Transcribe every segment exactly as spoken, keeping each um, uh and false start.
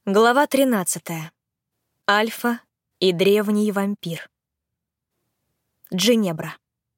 Глава тринадцатая. Альфа и древний вампир. Джинебра.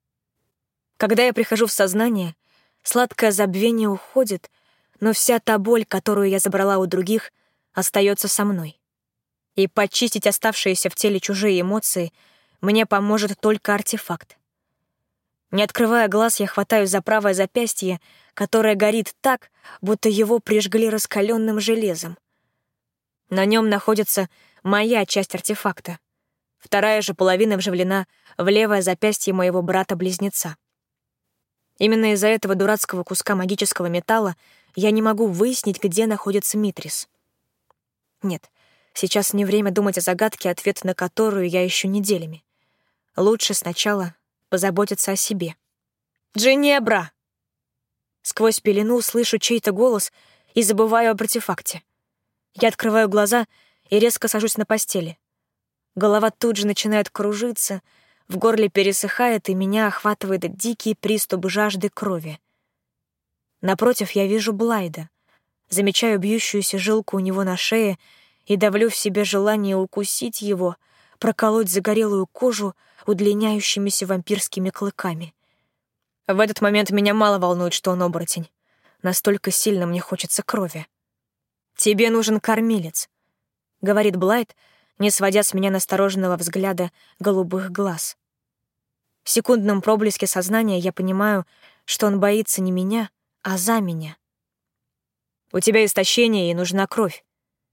Когда я прихожу в сознание, сладкое забвение уходит, но вся та боль, которую я забрала у других, остается со мной. И почистить оставшиеся в теле чужие эмоции мне поможет только артефакт. Не открывая глаз, я хватаюсь за правое запястье, которое горит так, будто его прижгли раскаленным железом. На нем находится моя часть артефакта. Вторая же половина вживлена в левое запястье моего брата-близнеца. Именно из-за этого дурацкого куска магического металла я не могу выяснить, где находится Митрис. Нет, сейчас не время думать о загадке, ответ на которую я ищу неделями. Лучше сначала позаботиться о себе. «Джинебра!» Сквозь пелену слышу чей-то голос и забываю об артефакте. Я открываю глаза и резко сажусь на постели. Голова тут же начинает кружиться, в горле пересыхает, и меня охватывает дикий приступ жажды крови. Напротив я вижу Блайда, замечаю бьющуюся жилку у него на шее и давлю в себе желание укусить его, проколоть загорелую кожу удлиняющимися вампирскими клыками. В этот момент меня мало волнует, что он оборотень. Настолько сильно мне хочется крови. «Тебе нужен кормилец», — говорит Блайд, не сводя с меня настороженного взгляда голубых глаз. В секундном проблеске сознания я понимаю, что он боится не меня, а за меня. «У тебя истощение, и нужна кровь».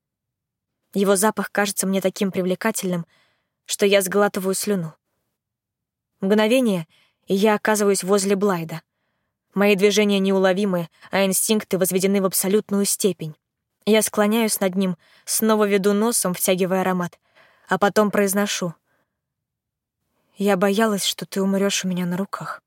Его запах кажется мне таким привлекательным, что я сглатываю слюну. Мгновение, и я оказываюсь возле Блайда. Мои движения неуловимы, а инстинкты возведены в абсолютную степень. Я склоняюсь над ним, снова веду носом, втягивая аромат, а потом произношу: «Я боялась, что ты умрёшь у меня на руках».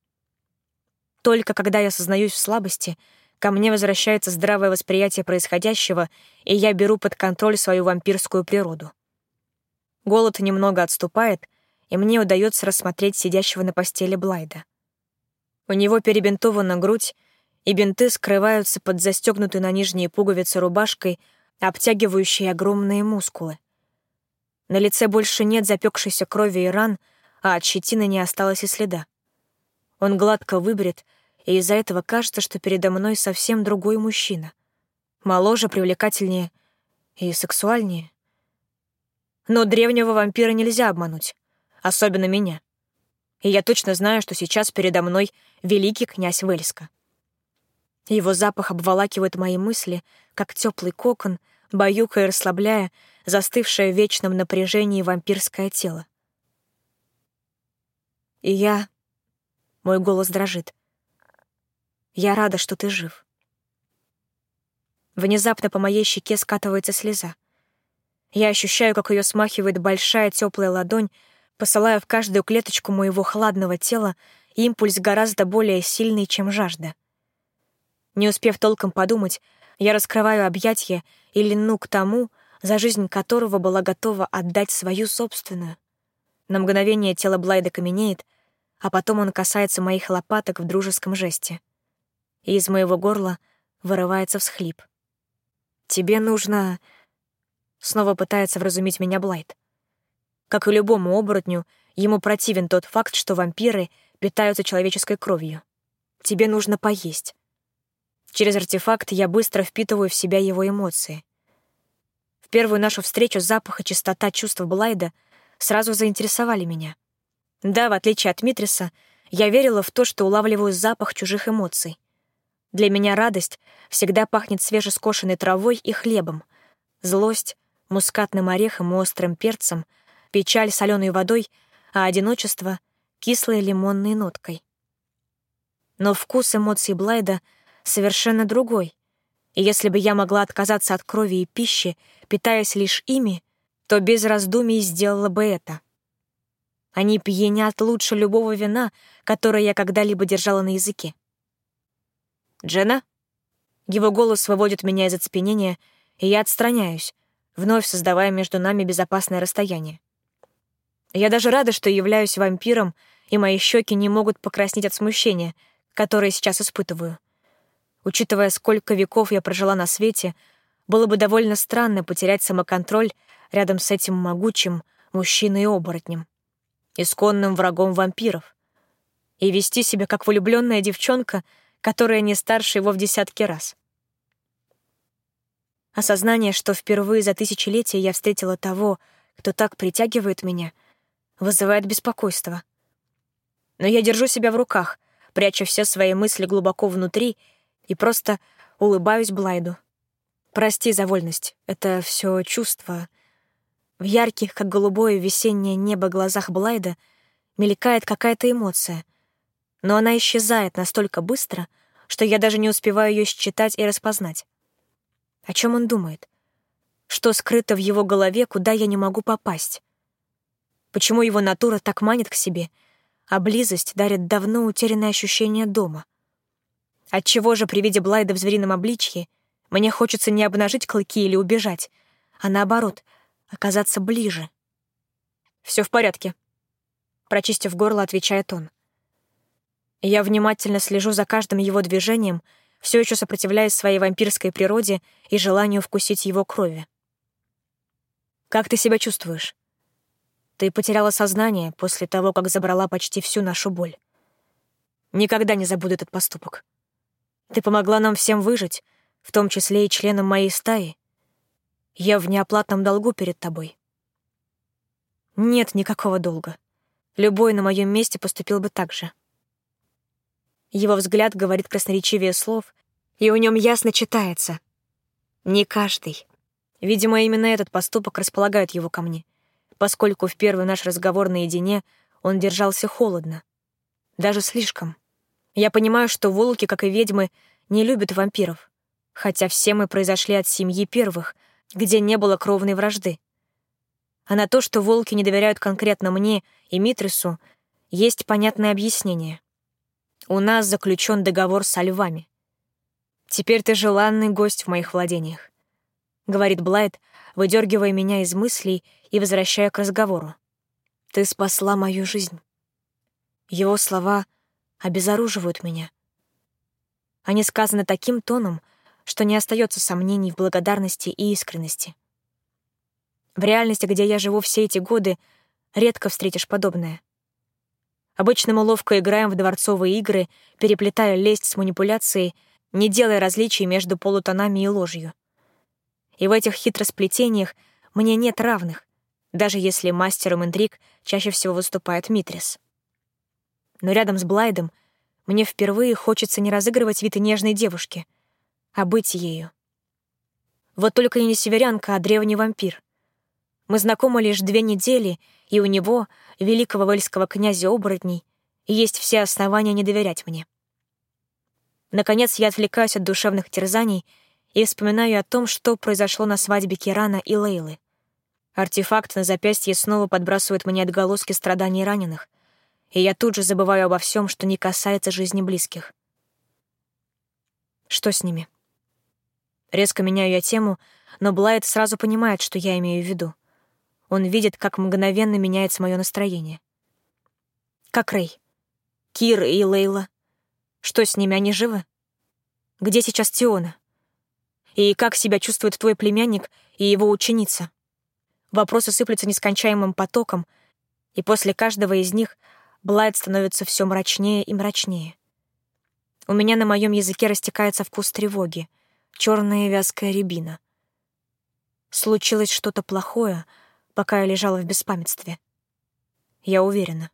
Только когда я сознаюсь в слабости, ко мне возвращается здравое восприятие происходящего, и я беру под контроль свою вампирскую природу. Голод немного отступает, и мне удается рассмотреть сидящего на постели Блайда. У него перебинтована грудь, и бинты скрываются под застегнутой на нижние пуговицы рубашкой, обтягивающей огромные мускулы. На лице больше нет запекшейся крови и ран, а от щетины не осталось и следа. Он гладко выбрит, и из-за этого кажется, что передо мной совсем другой мужчина. Моложе, привлекательнее и сексуальнее. Но древнего вампира нельзя обмануть, особенно меня. И я точно знаю, что сейчас передо мной великий князь Вельска. Его запах обволакивает мои мысли, как теплый кокон, баюкая и расслабляя застывшее в вечном напряжении вампирское тело. И я... Мой голос дрожит. Я рада, что ты жив. Внезапно по моей щеке скатывается слеза. Я ощущаю, как ее смахивает большая теплая ладонь, посылая в каждую клеточку моего хладного тела импульс гораздо более сильный, чем жажда. Не успев толком подумать, я раскрываю объятья и льну к тому, за жизнь которого была готова отдать свою собственную. На мгновение тело Блайда каменеет, а потом он касается моих лопаток в дружеском жесте. И из моего горла вырывается всхлип. «Тебе нужно...» Снова пытается вразумить меня Блайд. Как и любому оборотню, ему противен тот факт, что вампиры питаются человеческой кровью. «Тебе нужно поесть». Через артефакт я быстро впитываю в себя его эмоции. В первую нашу встречу запах и чистота чувств Блайда сразу заинтересовали меня. Да, в отличие от Митриса, я верила в то, что улавливаю запах чужих эмоций. Для меня радость всегда пахнет свежескошенной травой и хлебом, злость — мускатным орехом и острым перцем, печаль — соленой водой, а одиночество — кислой лимонной ноткой. Но вкус эмоций Блайда совершенно другой, и если бы я могла отказаться от крови и пищи, питаясь лишь ими, то без раздумий сделала бы это. Они пьянят лучше любого вина, которое я когда-либо держала на языке. «Джена?» Его голос выводит меня из оцепенения, и я отстраняюсь, вновь создавая между нами безопасное расстояние. Я даже рада, что являюсь вампиром, и мои щеки не могут покраснеть от смущения, которое сейчас испытываю. Учитывая, сколько веков я прожила на свете, было бы довольно странно потерять самоконтроль рядом с этим могучим мужчиной-оборотнем, исконным врагом вампиров, и вести себя как влюбленная девчонка, которая не старше его в десятки раз. Осознание, что впервые за тысячелетия я встретила того, кто так притягивает меня, вызывает беспокойство. Но я держу себя в руках, пряча все свои мысли глубоко внутри и просто улыбаюсь Блайду. Прости за вольность, это все чувство. В ярких, как голубое весеннее небо, глазах Блайда мелькает какая-то эмоция, но она исчезает настолько быстро, что я даже не успеваю ее считать и распознать. О чем он думает? Что скрыто в его голове, куда я не могу попасть? Почему его натура так манит к себе, а близость дарит давно утерянное ощущение дома? Отчего же при виде Блайда в зверином обличье мне хочется не обнажить клыки или убежать, а наоборот, оказаться ближе? «Все в порядке», — прочистив горло, отвечает он. Я внимательно слежу за каждым его движением, все еще сопротивляясь своей вампирской природе и желанию вкусить его крови. «Как ты себя чувствуешь? Ты потеряла сознание после того, как забрала почти всю нашу боль. Никогда не забуду этот поступок. Ты помогла нам всем выжить, в том числе и членам моей стаи. Я в неоплатном долгу перед тобой». Нет никакого долга. Любой на моем месте поступил бы так же. Его взгляд говорит красноречивее слов, и у нем ясно читается: не каждый. Видимо, именно этот поступок располагает его ко мне, поскольку в первый наш разговор наедине он держался холодно. Даже слишком. Я понимаю, что волки, как и ведьмы, не любят вампиров, хотя все мы произошли от семьи первых, где не было кровной вражды. А на то, что волки не доверяют конкретно мне и Митрису, есть понятное объяснение. У нас заключен договор со львами. Теперь ты желанный гость в моих владениях, — говорит Блайд, выдергивая меня из мыслей и возвращая к разговору. Ты спасла мою жизнь. Его слова обезоруживают меня. Они сказаны таким тоном, что не остается сомнений в благодарности и искренности. В реальности, где я живу все эти годы, редко встретишь подобное. Обычно мы ловко играем в дворцовые игры, переплетая лесть с манипуляцией, не делая различий между полутонами и ложью. И в этих хитросплетениях мне нет равных, даже если мастером интриг чаще всего выступает Митрис. Но рядом с Блайдом мне впервые хочется не разыгрывать вид нежной девушки, а быть ею. Вот только я не северянка, а древний вампир. Мы знакомы лишь две недели, и у него, великого вельского князя оборотней, есть все основания не доверять мне. Наконец я отвлекаюсь от душевных терзаний и вспоминаю о том, что произошло на свадьбе Кирана и Лейлы. Артефакт на запястье снова подбрасывает мне отголоски страданий раненых, и я тут же забываю обо всем, что не касается жизни близких. Что с ними? Резко меняю я тему, но Блайд сразу понимает, что я имею в виду. Он видит, как мгновенно меняется мое настроение. Как Рэй? Кир и Лейла? Что с ними, они живы? Где сейчас Тиона? И как себя чувствует твой племянник и его ученица? Вопросы сыплются нескончаемым потоком, и после каждого из них Блайд становится все мрачнее и мрачнее. У меня на моем языке растекается вкус тревоги, черная вязкая рябина. Случилось что-то плохое, пока я лежала в беспамятстве. Я уверена.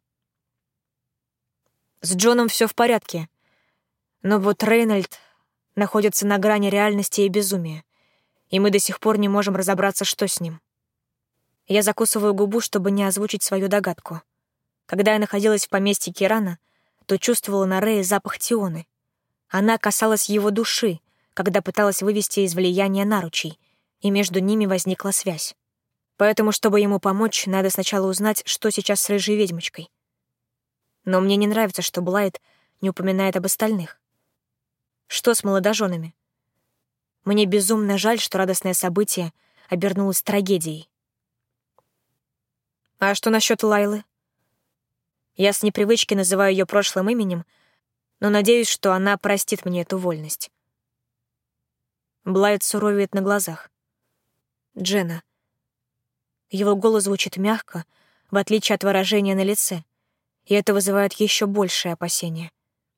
С Джоном все в порядке, но вот Рейнольд находится на грани реальности и безумия, и мы до сих пор не можем разобраться, что с ним. Я закусываю губу, чтобы не озвучить свою догадку. Когда я находилась в поместье Кирана, то чувствовала на Рее запах Тионы. Она касалась его души, когда пыталась вывести из влияния наручей, и между ними возникла связь. Поэтому, чтобы ему помочь, надо сначала узнать, что сейчас с рыжей ведьмочкой. Но мне не нравится, что Блайд не упоминает об остальных. Что с молодоженами? Мне безумно жаль, что радостное событие обернулось трагедией. А что насчет Лайлы? Я с непривычки называю ее прошлым именем, но надеюсь, что она простит мне эту вольность. Блайд суровеет на глазах. Дженна. Его голос звучит мягко, в отличие от выражения на лице, и это вызывает еще большее опасение.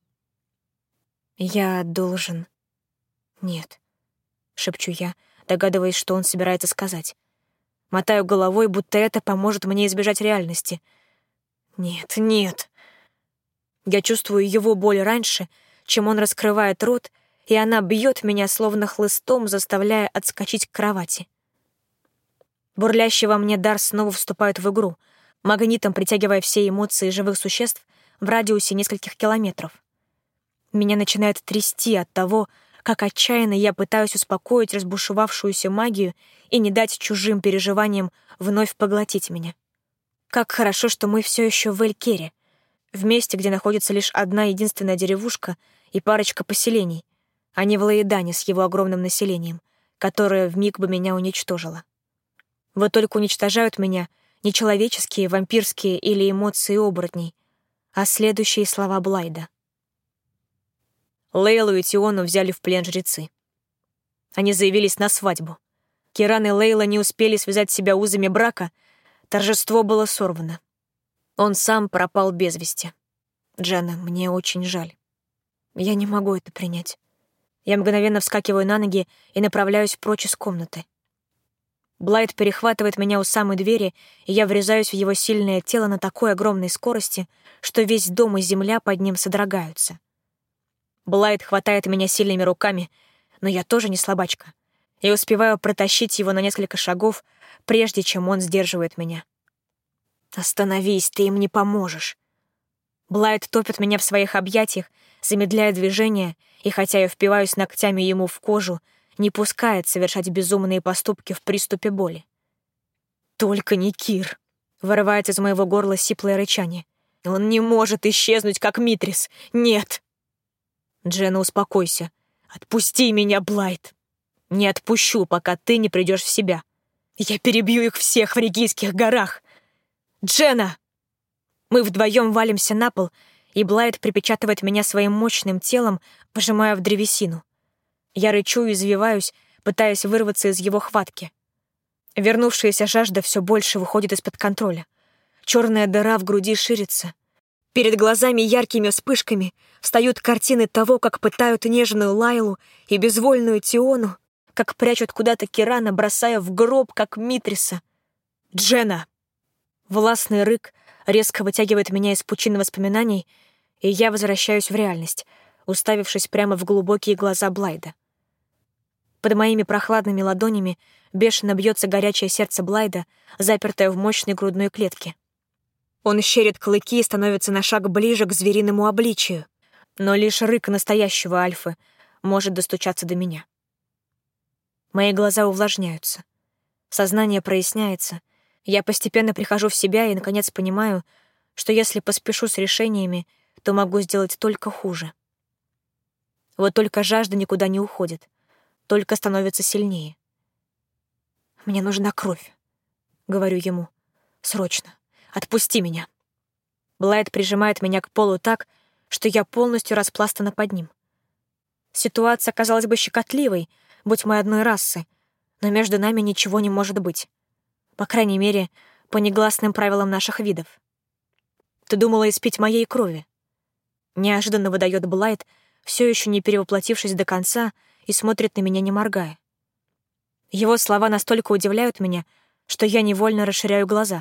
«Я должен...» «Нет», — шепчу я, догадываясь, что он собирается сказать. Мотаю головой, будто это поможет мне избежать реальности. «Нет, нет». Я чувствую его боль раньше, чем он раскрывает рот, и она бьет меня, словно хлыстом, заставляя отскочить к кровати. Бурлящий во мне дар снова вступает в игру, магнитом притягивая все эмоции живых существ в радиусе нескольких километров. Меня начинает трясти от того, как отчаянно я пытаюсь успокоить разбушевавшуюся магию и не дать чужим переживаниям вновь поглотить меня. Как хорошо, что мы все еще в Эль-Кере, в месте, где находится лишь одна единственная деревушка и парочка поселений, а не в Лаедане с его огромным населением, которое вмиг бы меня уничтожило. Вот только уничтожают меня не человеческие, вампирские или эмоции оборотней, а следующие слова Блайда. Лейлу и Тиону взяли в плен жрецы. Они заявились на свадьбу. Киран и Лейла не успели связать себя узами брака, торжество было сорвано. Он сам пропал без вести. Дженна, мне очень жаль. Я не могу это принять. Я мгновенно вскакиваю на ноги и направляюсь прочь из комнаты. Блайд перехватывает меня у самой двери, и я врезаюсь в его сильное тело на такой огромной скорости, что весь дом и земля под ним содрогаются. Блайд хватает меня сильными руками, но я тоже не слабачка, и успеваю протащить его на несколько шагов, прежде чем он сдерживает меня. «Остановись, ты им не поможешь». Блайд топит меня в своих объятиях, замедляя движение, и хотя я впиваюсь ногтями ему в кожу, не пускает совершать безумные поступки в приступе боли. «Только не Кир!» — вырывается из моего горла сиплое рычание. «Он не может исчезнуть, как Митрис! Нет!» «Дженна, успокойся. Отпусти меня, Блайд. Не отпущу, пока ты не придешь в себя. Я перебью их всех в Регийских горах. Дженна!» Мы вдвоем валимся на пол, и Блайд припечатывает меня своим мощным телом, пожимая в древесину. Я рычу и извиваюсь, пытаясь вырваться из его хватки. Вернувшаяся жажда все больше выходит из-под контроля. Черная дыра в груди ширится. Перед глазами яркими вспышками встают картины того, как пытают нежную Лайлу и безвольную Тиону, как прячут куда-то Кирана, бросая в гроб, как Митриса. «Дженна!» Властный рык резко вытягивает меня из пучины воспоминаний, и я возвращаюсь в реальность, уставившись прямо в глубокие глаза Блайда. Под моими прохладными ладонями бешено бьется горячее сердце Блайда, запертое в мощной грудной клетке. Он щерит клыки и становится на шаг ближе к звериному обличию, но лишь рык настоящего альфы может достучаться до меня. Мои глаза увлажняются, сознание проясняется, я постепенно прихожу в себя и, наконец, понимаю, что если поспешу с решениями, то могу сделать только хуже. Вот только жажда никуда не уходит, только становится сильнее. «Мне нужна кровь», — говорю ему. «Срочно. Отпусти меня». Блайд прижимает меня к полу так, что я полностью распластана под ним. Ситуация казалась бы щекотливой, будь мы одной расы, но между нами ничего не может быть. По крайней мере, по негласным правилам наших видов. «Ты думала испить моей крови?» Неожиданно выдает Блайд, все еще не перевоплотившись до конца, и смотрит на меня, не моргая. Его слова настолько удивляют меня, что я невольно расширяю глаза.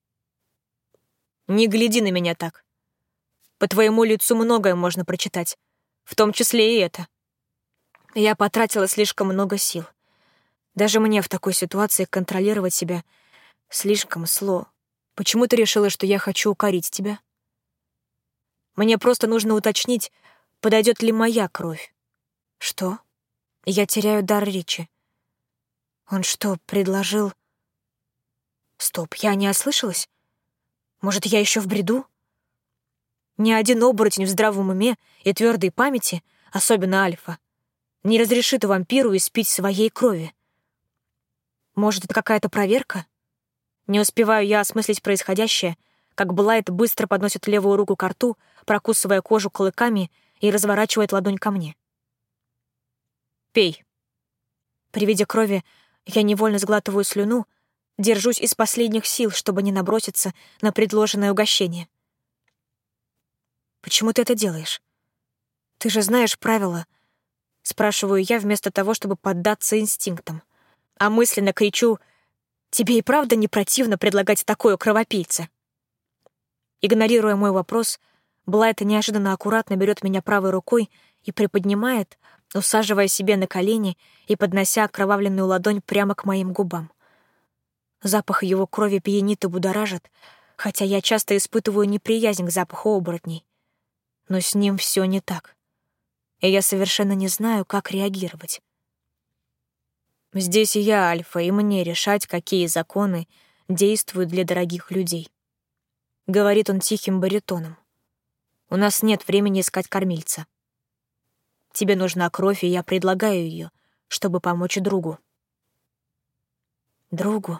«Не гляди на меня так. По твоему лицу многое можно прочитать, в том числе и это. Я потратила слишком много сил. Даже мне в такой ситуации контролировать себя слишком сло. Почему ты решила, что я хочу укорить тебя? Мне просто нужно уточнить, подойдет ли моя кровь». «Что?» Я теряю дар речи. Он что, предложил... Стоп, я не ослышалась? Может, я еще в бреду? Ни один оборотень в здравом уме и твердой памяти, особенно альфа, не разрешит вампиру испить своей крови. Может, это какая-то проверка? Не успеваю я осмыслить происходящее, как Блайд быстро подносит левую руку к рту, прокусывая кожу клыками и разворачивает ладонь ко мне. «Пей». При виде крови Я невольно сглатываю слюну, держусь из последних сил, чтобы не наброситься на предложенное угощение. «Почему ты это делаешь? Ты же знаешь правила», — спрашиваю я вместо того, чтобы поддаться инстинктам. А мысленно кричу: «Тебе и правда не противно предлагать такое кровопийце?» Игнорируя мой вопрос, Блайт неожиданно аккуратно берет меня правой рукой и приподнимает, усаживая себе на колени и поднося окровавленную ладонь прямо к моим губам. Запах его крови пьянит и будоражит, хотя я часто испытываю неприязнь к запаху оборотней. Но с ним все не так, и я совершенно не знаю, как реагировать. Здесь и я альфа, и мне решать, какие законы действуют для дорогих людей. Говорит он тихим баритоном. У нас нет времени искать кормильца. Тебе нужна кровь, и я предлагаю ее, чтобы помочь другу. Другу?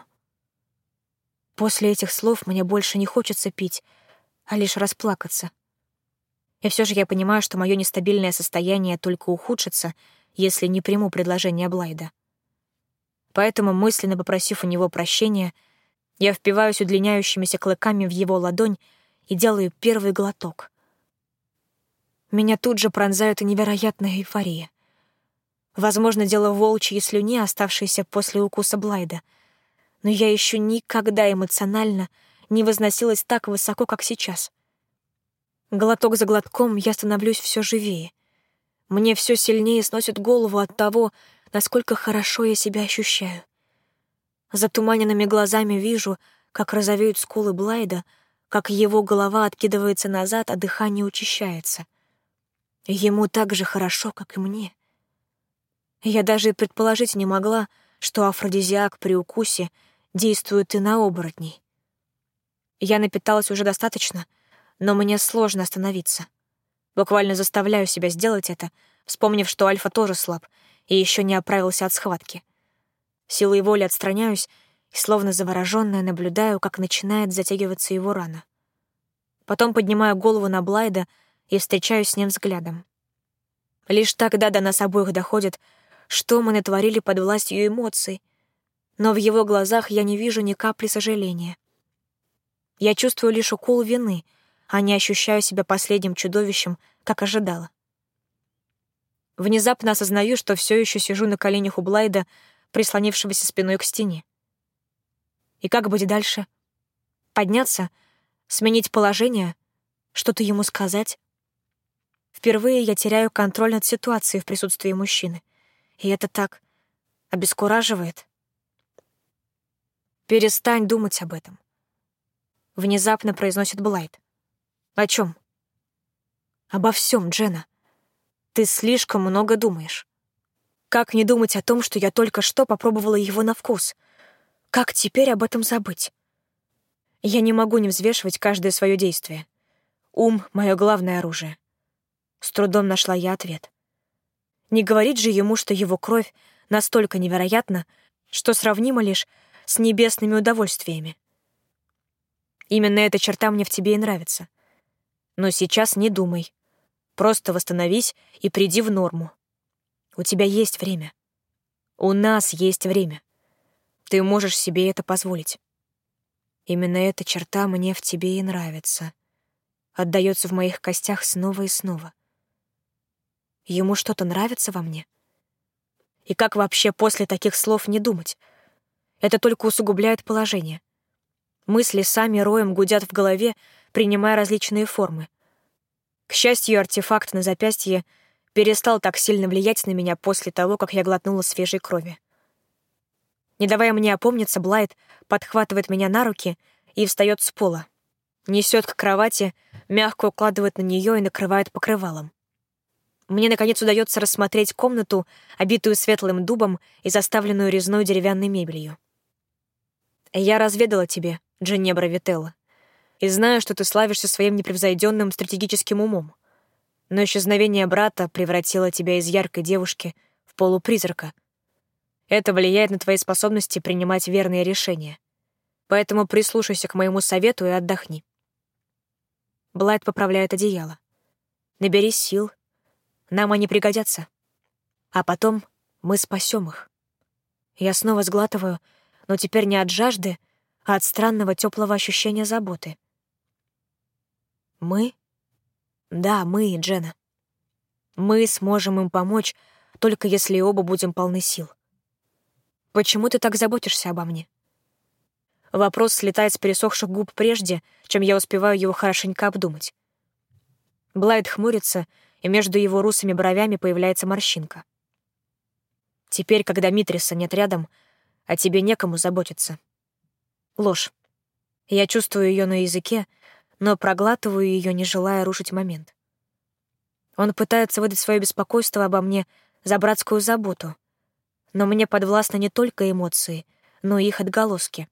После этих слов мне больше не хочется пить, а лишь расплакаться. И все же я понимаю, что мое нестабильное состояние только ухудшится, если не приму предложение Блайда. Поэтому, мысленно попросив у него прощения, я впиваюсь удлиняющимися клыками в его ладонь и делаю первый глоток. Меня тут же пронзает невероятная эйфория. Возможно, дело в волчьей слюне, оставшейся после укуса Блайда, но я еще никогда эмоционально не возносилась так высоко, как сейчас. Глоток за глотком я становлюсь все живее. Мне все сильнее сносит голову от того, насколько хорошо я себя ощущаю. Затуманенными глазами вижу, как розовеют скулы Блайда, как его голова откидывается назад, а дыхание учащается. Ему так же хорошо, как и мне. Я даже и предположить не могла, что афродизиак при укусе действует и на оборотней. Я напиталась уже достаточно, но мне сложно остановиться. Буквально заставляю себя сделать это, вспомнив, что Альфа тоже слаб и еще не оправился от схватки. Силой воли отстраняюсь и, словно заворожённая, наблюдаю, как начинает затягиваться его рана. Потом поднимаю голову на Блайда и встречаюсь с ним взглядом. Лишь тогда до нас обоих доходит, что мы натворили под властью эмоций, но в его глазах я не вижу ни капли сожаления. Я чувствую лишь укол вины, а не ощущаю себя последним чудовищем, как ожидала. Внезапно осознаю, что все еще сижу на коленях у Блайда, прислонившегося спиной к стене. И как быть дальше? Подняться? Сменить положение? Что-то ему сказать? Впервые я теряю контроль над ситуацией в присутствии мужчины. И это так обескураживает. «Перестань думать об этом», — внезапно произносит Блайд. «О чем?» «Обо всем, Дженна. Ты слишком много думаешь. Как не думать о том, что я только что попробовала его на вкус? Как теперь об этом забыть? Я не могу не взвешивать каждое свое действие. Ум — мое главное оружие». С трудом нашла я ответ. Не говорить же ему, что его кровь настолько невероятна, что сравнима лишь с небесными удовольствиями. Именно эта черта мне в тебе и нравится. Но сейчас не думай. Просто восстановись и приди в норму. У тебя есть время. У нас есть время. Ты можешь себе это позволить. Именно эта черта мне в тебе и нравится. Отдаётся в моих костях снова и снова. Ему что-то нравится во мне? И как вообще после таких слов не думать? Это только усугубляет положение. Мысли сами роем гудят в голове, принимая различные формы. К счастью, артефакт на запястье перестал так сильно влиять на меня после того, как я глотнула свежей крови. Не давая мне опомниться, Блайд подхватывает меня на руки и встает с пола. Несет к кровати, мягко укладывает на нее и накрывает покрывалом. Мне, наконец, удается рассмотреть комнату, обитую светлым дубом и заставленную резной деревянной мебелью. «Я разведала тебе, Дженебра Вителла, и знаю, что ты славишься своим непревзойденным стратегическим умом. Но исчезновение брата превратило тебя из яркой девушки в полупризрака. Это влияет на твои способности принимать верные решения. Поэтому прислушайся к моему совету и отдохни». Блайд поправляет одеяло. «Наберись сил. Нам они пригодятся. А потом мы спасем их». Я снова сглатываю, но теперь не от жажды, а от странного теплого ощущения заботы. Мы? Да, мы, Дженна. Мы сможем им помочь, только если оба будем полны сил. Почему ты так заботишься обо мне? Вопрос слетает с пересохших губ прежде, чем я успеваю его хорошенько обдумать. Блайт хмурится, и между его русыми бровями появляется морщинка. Теперь, когда Митриса нет рядом, о тебе некому заботиться. Ложь. Я чувствую ее на языке, но проглатываю ее, не желая рушить момент. Он пытается выдать свое беспокойство обо мне за братскую заботу, но мне подвластны не только эмоции, но и их отголоски.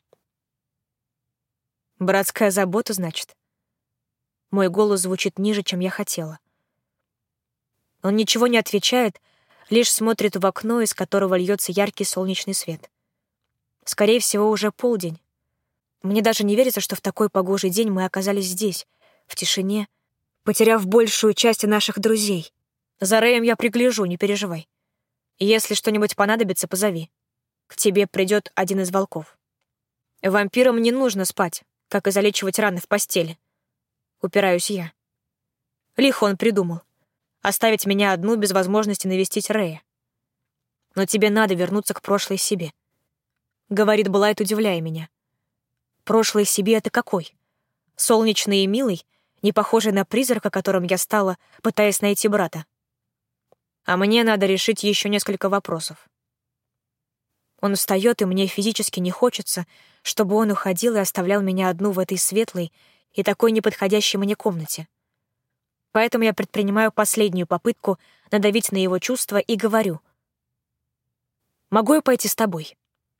«Братская забота, значит?» Мой голос звучит ниже, чем я хотела. Он ничего не отвечает, лишь смотрит в окно, из которого льется яркий солнечный свет. Скорее всего, уже полдень. Мне даже не верится, что в такой погожий день мы оказались здесь, в тишине, потеряв большую часть наших друзей. За Рэем я пригляжу, не переживай. Если что-нибудь понадобится, позови. К тебе придет один из волков. Вампирам не нужно спать, как и залечивать раны в постели. Упираюсь я. Лихо он придумал. Оставить меня одну без возможности навестить Рэя. Но тебе надо вернуться к прошлой себе. Говорит Блайт, удивляя меня. Прошлой себе — это какой? Солнечный и милый, не похожий на призрака, которым я стала, пытаясь найти брата. А мне надо решить еще несколько вопросов. Он встает, и мне физически не хочется, чтобы он уходил и оставлял меня одну в этой светлой и такой неподходящей мне комнате. Поэтому я предпринимаю последнюю попытку надавить на его чувства и говорю: «Могу я пойти с тобой?»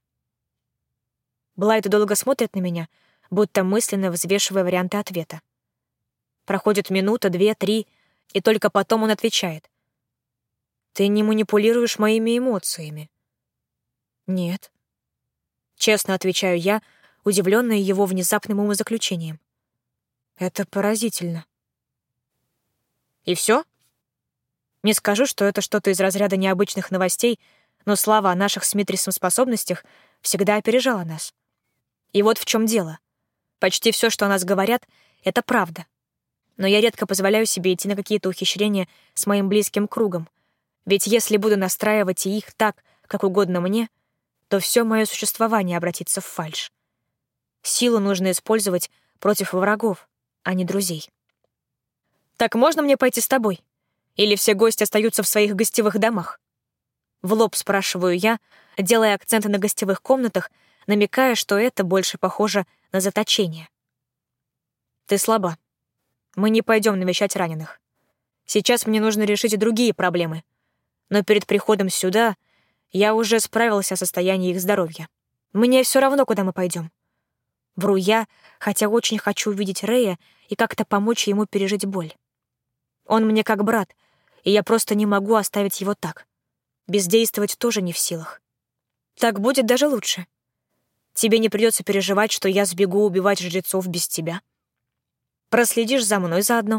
Блайт долго смотрит на меня, будто мысленно взвешивая варианты ответа. Проходит минута, две, три, и только потом он отвечает: «Ты не манипулируешь моими эмоциями?» «Нет». Честно отвечаю я, удивленная его внезапным умозаключением. «Это поразительно». «И все? Не скажу, что это что-то из разряда необычных новостей, но слава о наших с Митрисом способностях всегда опережала нас. И вот в чем дело. Почти все, что о нас говорят, — это правда. Но я редко позволяю себе идти на какие-то ухищрения с моим близким кругом, ведь если буду настраивать и их так, как угодно мне, то все мое существование обратится в фальшь. Силу нужно использовать против врагов, а не друзей. «Так можно мне пойти с тобой? Или все гости остаются в своих гостевых домах?» В лоб спрашиваю я, делая акценты на гостевых комнатах, намекая, что это больше похоже на заточение. «Ты слаба. Мы не пойдем навещать раненых. Сейчас мне нужно решить другие проблемы. Но перед приходом сюда я уже справился о состоянии их здоровья. Мне все равно, куда мы пойдем. Вру я, хотя очень хочу увидеть Рэя и как-то помочь ему пережить боль. Он мне как брат, и я просто не могу оставить его так. Бездействовать тоже не в силах. Так будет даже лучше. Тебе не придется переживать, что я сбегу убивать жрецов без тебя. Проследишь за мной заодно».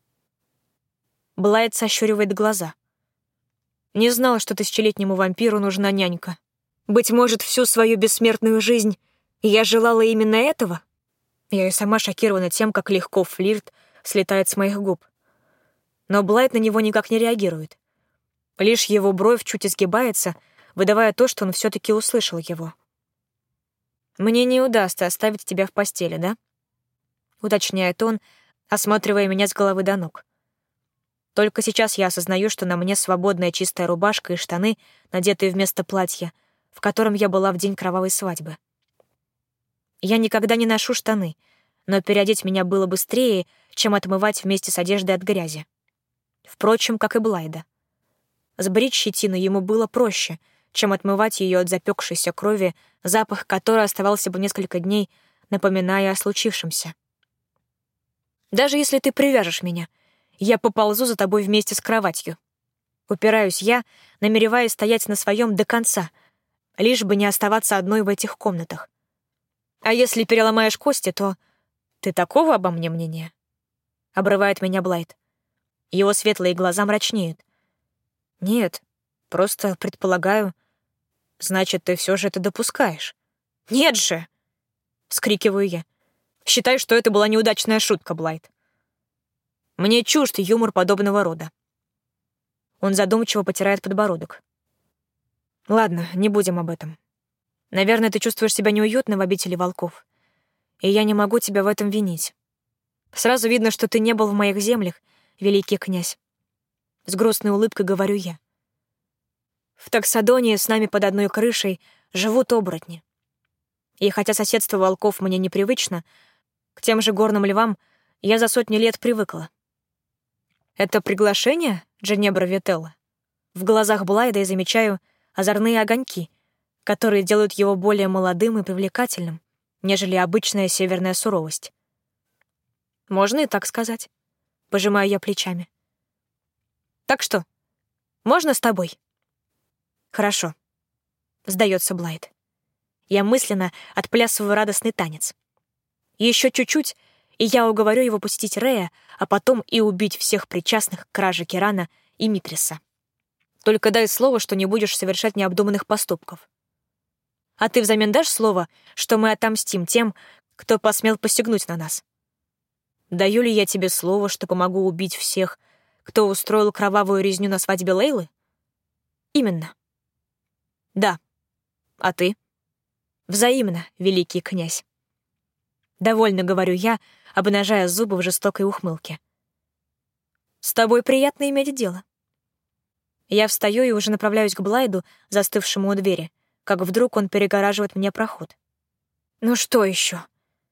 Блайт сощуривает глаза. «Не знала, что тысячелетнему вампиру нужна нянька. Быть может, всю свою бессмертную жизнь я желала именно этого?» Я и сама шокирована тем, как легко флирт слетает с моих губ. Но Блайт на него никак не реагирует. Лишь его бровь чуть изгибается, выдавая то, что он все-таки услышал его. «Мне не удастся оставить тебя в постели, да?» — уточняет он, осматривая меня с головы до ног. Только сейчас я осознаю, что на мне свободная чистая рубашка и штаны, надетые вместо платья, в котором я была в день кровавой свадьбы. Я никогда не ношу штаны, но переодеть меня было быстрее, чем отмывать вместе с одеждой от грязи. Впрочем, как и Блайда. Сбрить щетину ему было проще, чем отмывать ее от запекшейся крови, запах которой оставался бы несколько дней, напоминая о случившемся. «Даже если ты привяжешь меня, я поползу за тобой вместе с кроватью». Упираюсь я, намереваясь стоять на своем до конца, лишь бы не оставаться одной в этих комнатах. «А если переломаешь кости, то ты такого обо мне мнения?» — обрывает меня Блайт. Его светлые глаза мрачнеют. «Нет, просто предполагаю. Значит, ты все же это допускаешь. Нет же! Вскрикиваю я. Считай, что это была неудачная шутка, Блайт. Мне чужд юмор подобного рода. Он задумчиво потирает подбородок. Ладно, не будем об этом. Наверное, ты чувствуешь себя неуютно в обители волков, и я не могу тебя в этом винить. Сразу видно, что ты не был в моих землях, великий князь. С грустной улыбкой говорю я. В Таксадонии с нами под одной крышей живут оборотни. И хотя соседство волков мне непривычно, к тем же горным львам я за сотни лет привыкла. Это приглашение, Дженебра Вителла? В глазах Блайда я замечаю озорные огоньки, которые делают его более молодым и привлекательным, нежели обычная северная суровость. Можно и так сказать. Пожимаю я плечами. Так что, можно с тобой? Хорошо. Сдается Блайд. Я мысленно отплясываю радостный танец. Еще чуть-чуть, и я уговорю его посетить Рея, а потом и убить всех причастных к краже Кирана и Митриса. Только дай слово, что не будешь совершать необдуманных поступков. А ты взамен дашь слово, что мы отомстим тем, кто посмел посягнуть на нас? Даю ли я тебе слово, что помогу убить всех, кто устроил кровавую резню на свадьбе Лейлы? Именно. Да. А ты? Взаимно, великий князь. Довольно говорю я, обнажая зубы в жестокой ухмылке. С тобой приятно иметь дело. Я встаю и уже направляюсь к Блайду, застывшему у двери, как вдруг он перегораживает мне проход. Ну что еще?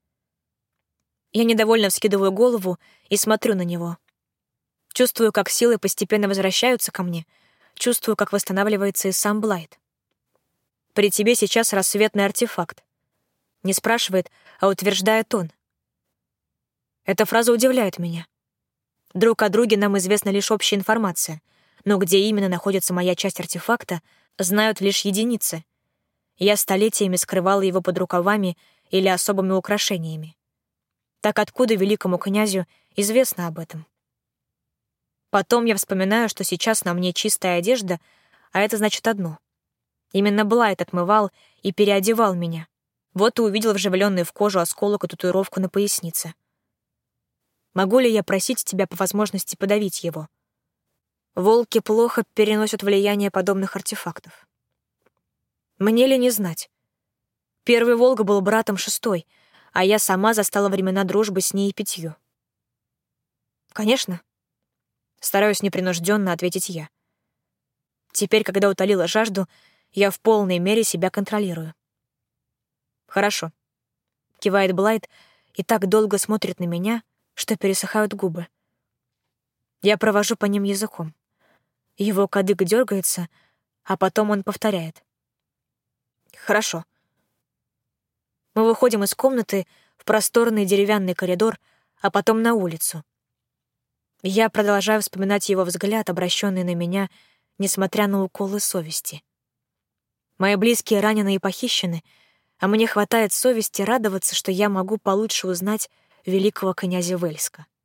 Я недовольно вскидываю голову и смотрю на него. Чувствую, как силы постепенно возвращаются ко мне, чувствую, как восстанавливается и сам Блайд. При тебе сейчас рассветный артефакт. Не спрашивает, а утверждает он. Эта фраза удивляет меня. Друг о друге нам известна лишь общая информация, но где именно находится моя часть артефакта, знают лишь единицы. Я столетиями скрывала его под рукавами или особыми украшениями. Так откуда великому князю известно об этом? Потом я вспоминаю, что сейчас на мне чистая одежда, а это значит одно. Именно Блайд отмывал и переодевал меня. Вот и увидел вживленный в кожу осколок и татуировку на пояснице. Могу ли я просить тебя по возможности подавить его? Волки плохо переносят влияние подобных артефактов. Мне ли не знать? Первый волк был братом шестой, а я сама застала времена дружбы с ней и питью. Конечно. Стараюсь непринужденно ответить я. Теперь, когда утолила жажду, я в полной мере себя контролирую. Хорошо. Кивает Блайд и так долго смотрит на меня, что пересыхают губы. Я провожу по ним языком. Его кадык дергается, а потом он повторяет. Хорошо. Мы выходим из комнаты в просторный деревянный коридор, а потом на улицу. Я продолжаю вспоминать его взгляд, обращенный на меня, несмотря на уколы совести. Мои близкие ранены и похищены, а мне хватает совести радоваться, что я могу получше узнать великого князя Вельска.